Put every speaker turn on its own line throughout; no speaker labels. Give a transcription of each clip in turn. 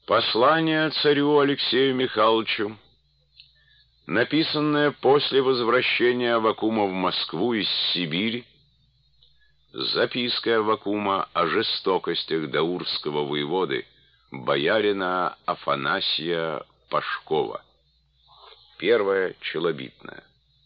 Послание царю Алексею Михайловичу, написанное после возвращения Аввакума в Москву из Сибири, записка Аввакума о жестокостях даурского воеводы, боярина Афанасия Пашкова. Первое челобитное.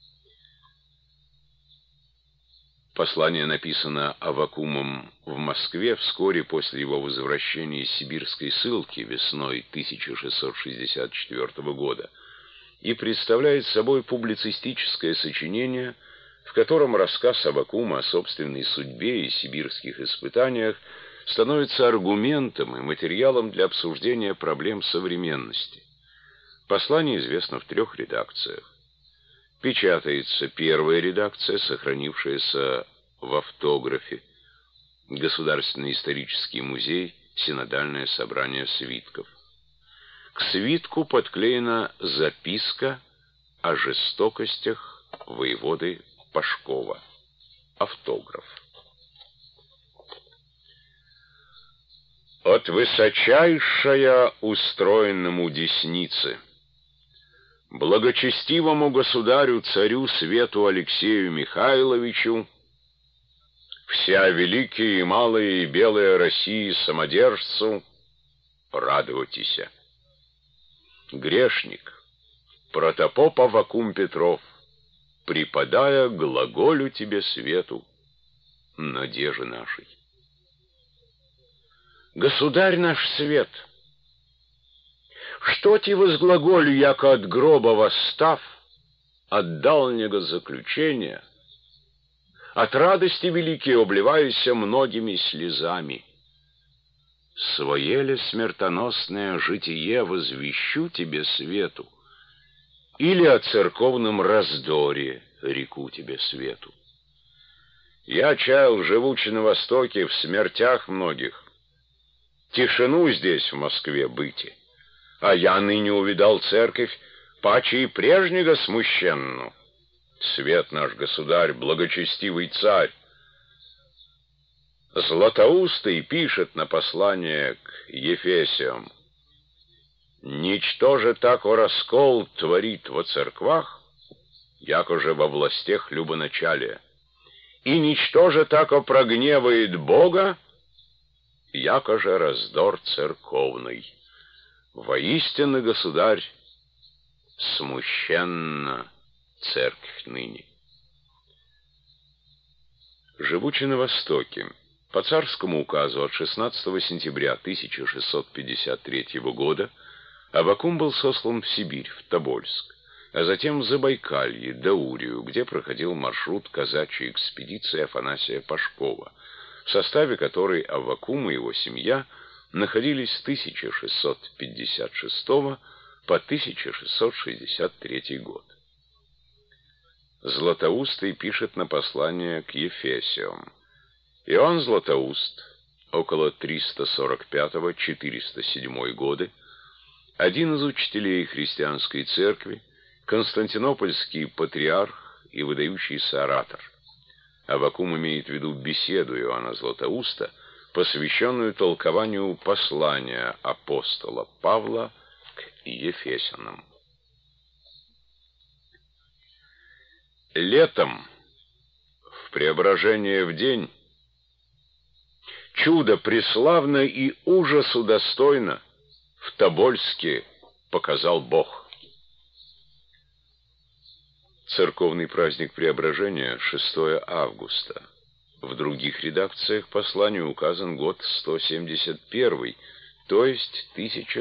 Послание написано Аввакумом в Москве вскоре после его возвращения из сибирской ссылки весной 1664 года и представляет собой публицистическое сочинение, в котором рассказ Аввакума о собственной судьбе и сибирских испытаниях становится аргументом и материалом для обсуждения проблем современности. Послание известно в 3 редакциях. Печатается первая редакция, сохранившаяся в автографе. Государственный исторический музей, Синодальное собрание свитков. К свитку подклеена записка о жестокостях воеводы Пашкова. Автограф. От высочайшая устроенному десницы, благочестивому государю-царю Свету Алексею Михайловичу, вся великая и малая и белая России самодержцу, радуйтеся. Грешник, протопоп Аввакум Петров, преподая глаголю тебе свету, надежды нашей. Государь наш свет, что ти возглаголю, яко от гроба восстав, от дальнего заключения, от радости великой обливаюся многими слезами. Свое ли смертоносное житие возвещу тебе свету, или о церковном раздоре реку тебе свету? Я чаял, живучи на востоке, в смертях многих, тишину здесь, в Москве, быти. А я ныне увидал церковь, паче и прежнего смущенну. Свет наш государь, благочестивый царь, Златоустый пишет на послание к Ефесиям: «Ничто же тако раскол творит во церквах, яко же во властях любоначалия, и ничто же тако прогневает Бога, яко же раздор церковный. Воистину, государь, смущенна церковь ныне». Живучи на Востоке, по царскому указу от 16 сентября 1653 года Аввакум был сослан в Сибирь, в Тобольск, а затем в Забайкалье, Даурию, где проходил маршрут казачьей экспедиции Афанасия Пашкова, в составе которой Аввакум и его семья находились с 1656 по 1663 год. Златоустый пишет на послание к Ефесиям. Иоанн Златоуст, около 345-407 годы, один из учителей христианской церкви, константинопольский патриарх и выдающийся оратор. Аввакум имеет в виду беседу Иоанна Златоуста, посвященную толкованию послания апостола Павла к Ефесянам. Летом, в преображение в день, чудо преславно и ужасу достойно в Тобольске показал Бог. Церковный праздник Преображения 6 августа. В других редакциях послания указан год 171, то есть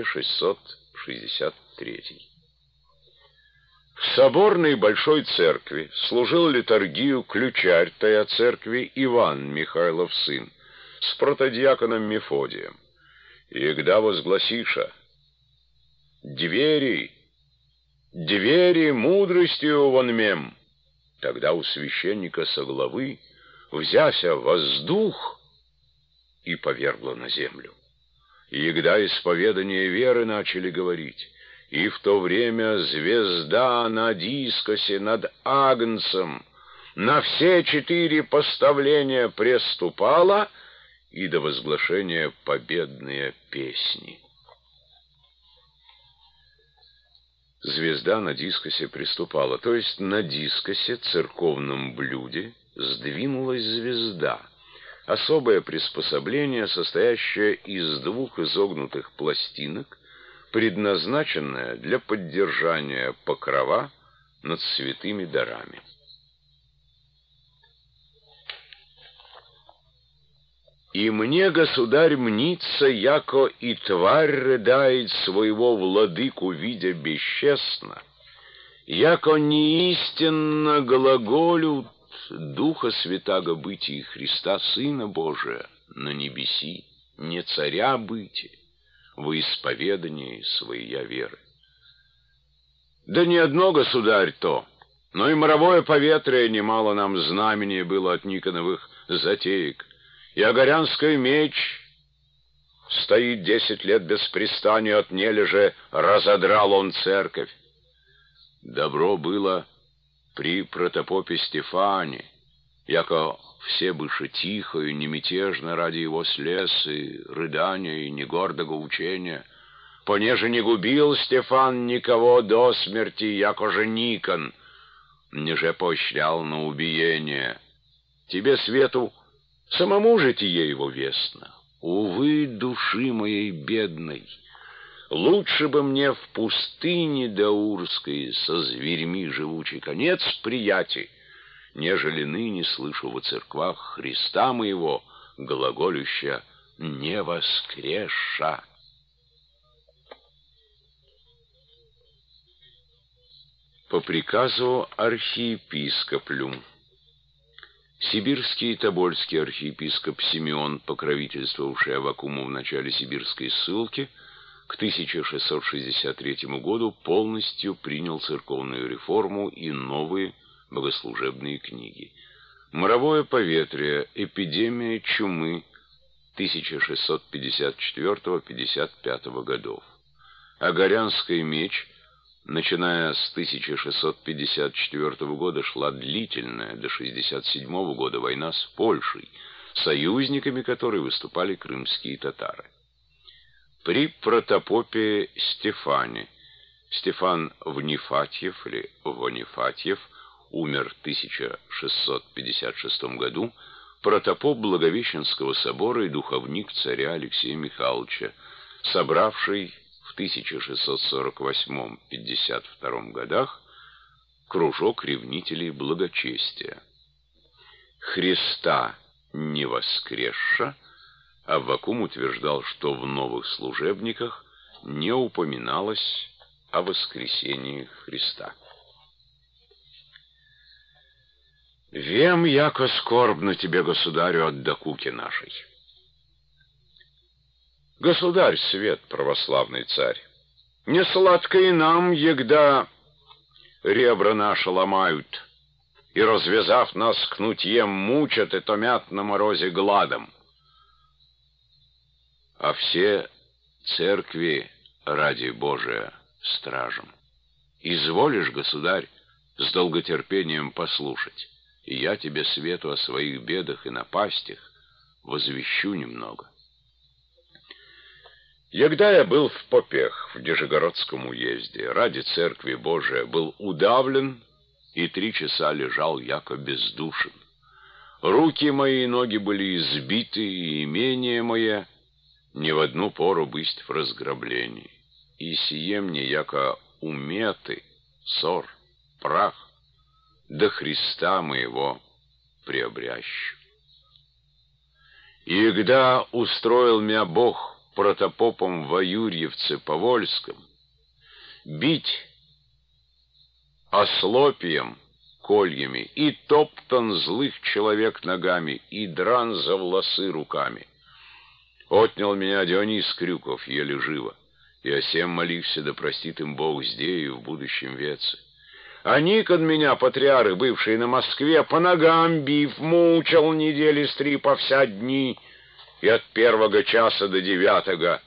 1663. В соборной Большой Церкви служил литургию ключарь тая церкви Иван Михайлов сын с протодиаконом Мефодием. И когда возгласиша: «Двери, двери мудростью вонмем», тогда у священника со главы взяся воздух и повергло на землю. И когда исповедание веры начали говорить, и в то время звезда на дискосе над Агнцем на все 4 поставления преступала, и до возглашения победные песни. Звезда на дискосе приступала, то есть на дискосе, церковном блюде, сдвинулась звезда. Особое приспособление, состоящее из двух изогнутых пластинок, предназначенное для поддержания покрова над святыми дарами. «И мне, государь, мнится, яко и тварь рыдает своего владыку, видя бесчестно, яко неистинно глаголют Духа Святаго бытии Христа, Сына Божия, на небеси, не царя быти, во исповедании своей веры. Да не одно, государь, то, но и моровое поветрие немало нам знамение было от Никоновых затеек, и Огорянский меч стоит 10 лет без пристания, от нележе разодрал он церковь. Добро было при протопопе Стефане, яко все быше тихо и немятежно ради его слез и рыдания и негордого учения, понеже не губил Стефан никого до смерти, яко же Никон, неже поощрял на убиение. Тебе, свету, самому житие его вестно. Увы, души моей бедной, лучше бы мне в пустыне даурской со зверьми живучий конец приятий, нежели ныне слышу во церквах Христа моего, глаголюща «не воскреша». По приказу архиепископлю. Сибирский и тобольский архиепископ Симеон, покровительствовавший Аввакуму в начале сибирской ссылки, к 1663 году полностью принял церковную реформу и новые богослужебные книги. Моровое поветрие, эпидемия чумы 1654-55 годов. Огорянский меч. Начиная с 1654 года шла длительная до 67 года война с Польшей, союзниками которой выступали крымские татары. При протопопе Стефане Стефан Внифатьев или Вонифатьев умер в 1656 году, протопоп Благовещенского собора и духовник царя Алексея Михайловича, собравший в 1648-52 годах кружок ревнителей благочестия. Христа не воскресша, Аввакум утверждал, что в новых служебниках не упоминалось о воскресении Христа. «Вем, яко скорбно тебе, государю, от докуки нашей». Государь, свет, православный царь, не сладко и нам, егда ребра наши ломают, и, развязав нас кнутьем, мучат и томят на морозе гладом. А все церкви ради Божия стражем. Изволишь, государь, с долготерпением послушать, и я тебе свету о своих бедах и напастях возвещу немного. Егда я был в попех в Нижегородском уезде, ради церкви Божия был удавлен и 3 часа лежал яко бездушен. Руки мои и ноги были избиты, и имение мое не в одну пору бысть в разграблении. И сие мне яко уметы, ссор, прах, до Христа моего приобрящу. И егда устроил меня Бог протопопом в Аюрьевце Повольском, бить ослопием, кольями, и топтан злых человек ногами, и дран за волосы руками. Отнял меня Дионис Крюков еле живо, и о сем молився, да простит им Бог здею в будущем веце. А Никон меня, патриарх, бывший на Москве, по ногам бив, мучил недели с 3 по вся дни, и от 1 часа до 9.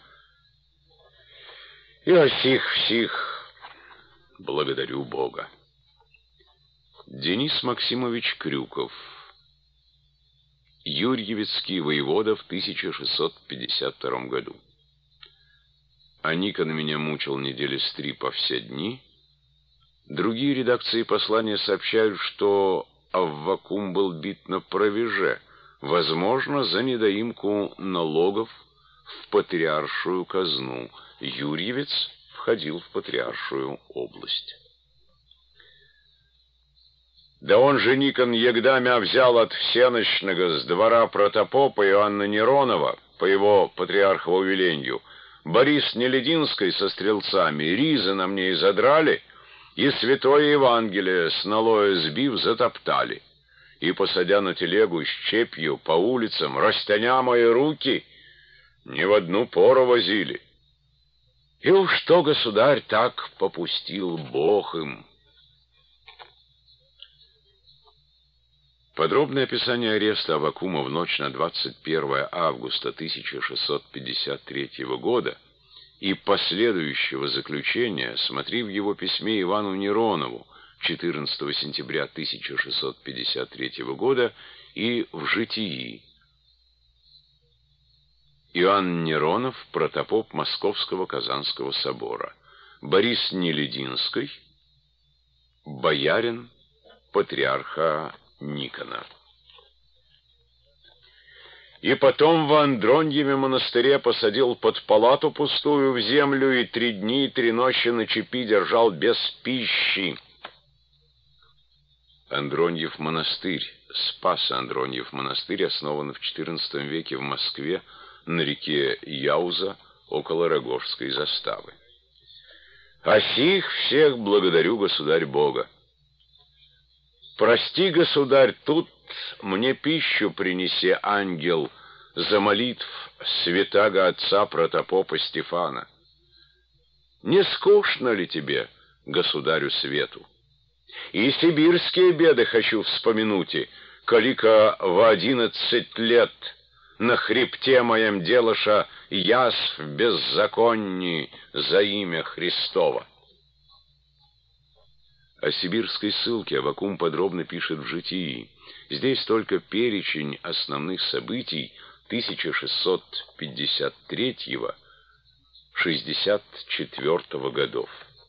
И о сих всех благодарю Бога. Денис Максимович Крюков, Юрьевицкий воевода в 1652 году. А Никон меня мучил недели с 3 по все дни, Другие редакции послания сообщают, что Аввакум был бит на правеже, возможно, за недоимку налогов в патриаршую казну. Юрьевец входил в патриаршую область. Да он же Никон егдамя взял от всенощного с двора протопопа Иоанна Неронова по его патриархову веленью. Борис Нелединской со стрелцами ризы на мне изодрали, и святое Евангелие с налоя сбив затоптали. И, посадя на телегу с чепью по улицам, растяня мои руки, не в одну пору возили. И уж что, государь, так попустил Бог им. Подробное описание ареста Аввакума в ночь на 21 августа 1653 года и последующего заключения смотри в его письме Ивану Неронову 14 сентября 1653 года и в «Житии». Иоанн Неронов, протопоп Московского Казанского собора. Борис Нелединский, боярин патриарха Никона. И потом в Андроньеве монастыре посадил под палату пустую в землю и 3 дни и 3 ночи на цепи держал без пищи. Андроньев монастырь, Спас-Андроньев монастырь, основан в XIV веке в Москве на реке Яуза около Рогожской заставы. А сих всех благодарю, государь Бога. Прости, государь, тут мне пищу принеси, ангел, за молитв святаго отца протопопа Стефана. Не скучно ли тебе, государю свету? И сибирские беды хочу вспомянуть, колика в 11 лет на хребте моем делаша язв беззаконни за имя Христово. О сибирской ссылке Аввакум подробно пишет в «Житии». Здесь только перечень основных событий 1653-64 годов.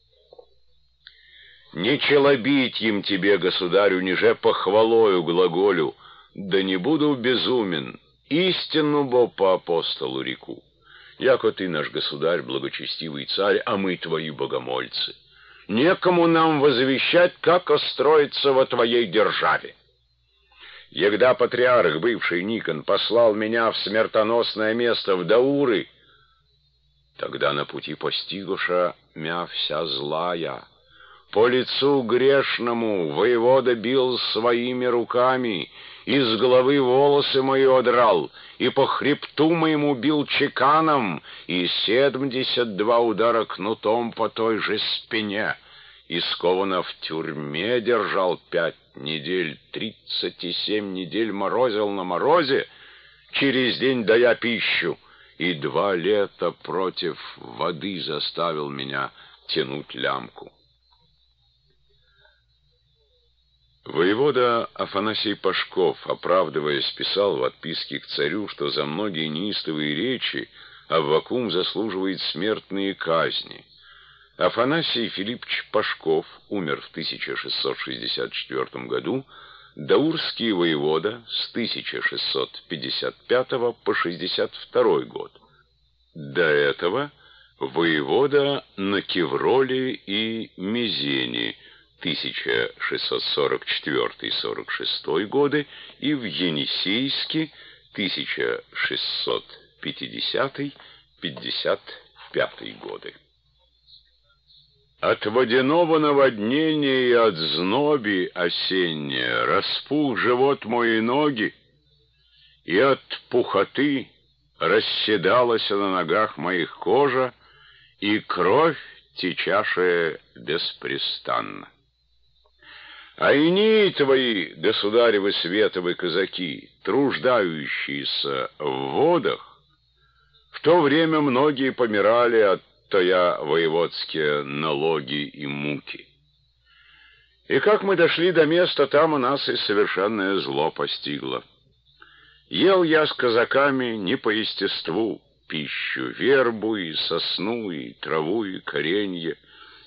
«Не челобить им тебе, государю, ниже похвалою глаголю, да не буду безумен, истинну бо по апостолу реку. Яко ты наш государь, благочестивый царь, а мы твои богомольцы. Некому нам возвещать, как устроиться во твоей державе. Егда патриарх, бывший Никон, послал меня в смертоносное место в Дауры, тогда на пути постигуша мя вся злая. По лицу грешному воевода бил своими руками, из головы волосы мои одрал, и по хребту моему бил чеканом, и 72 удара кнутом по той же спине, и скованно в тюрьме держал 5 недель, 37 недель морозил на морозе, через день дая пищу, и 2 лета против воды заставил меня тянуть лямку. Воевода Афанасий Пашков, оправдываясь, писал в отписке к царю, что за многие неистовые речи Аввакум заслуживает смертные казни. Афанасий Филиппович Пашков умер в 1664 году, даурский воевода с 1655 по 62 год. До этого воевода на Кевроле и Мезене 1644-46 годы и в Енисейске 1650-55 годы. От водяного наводнения и от зноби осенняя распух живот мой и ноги, и от пухоты расседалась на ногах моих кожа, и кровь течашая беспрестанно. А инии твои, государевы световы казаки, труждающиеся в водах, в то время многие помирали от тоя воеводские налоги и муки. И как мы дошли до места, там у нас и совершенное зло постигло. Ел я с казаками не по естеству пищу, вербу и сосну, и траву, и коренье,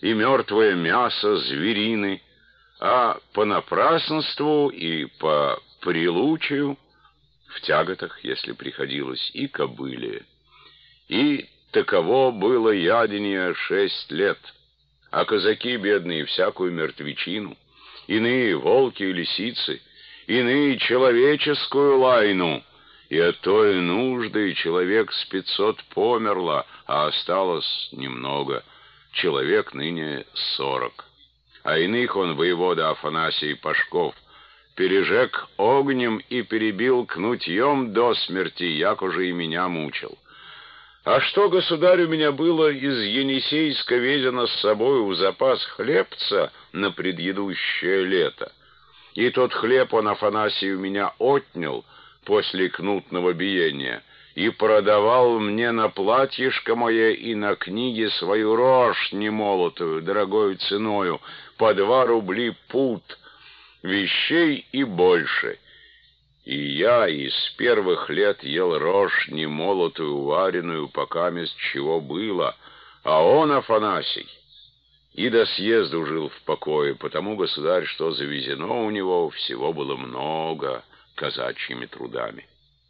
и мертвое мясо зверины, а по напраслству и по прилучию, в тяготах, если приходилось, и кобыле. И таково было ядение 6 лет, а казаки бедные всякую мертвечину, иные волки и лисицы, иные человеческую лайну, и от той нужды человек с 500 померло, а осталось немного, человек ныне 40. А иных он, воевода Афанасий Пашков, пережег огнем и перебил кнутьем до смерти, як уже и меня мучил. А что, государь, у меня было из Енисейска везено с собой в запас хлебца на предыдущее лето? И тот хлеб он, Афанасий, у меня отнял после кнутного биения и продавал мне на платьишко мое и на книге свою рожь немолотую, дорогою ценою, по 2 рубли пуд, вещей и больше. И я из первых лет ел рожь немолотую, вареную, покамест чего было, а он, Афанасий, и до съезду жил в покое, потому, государь, что завезено у него всего было много казачьими трудами.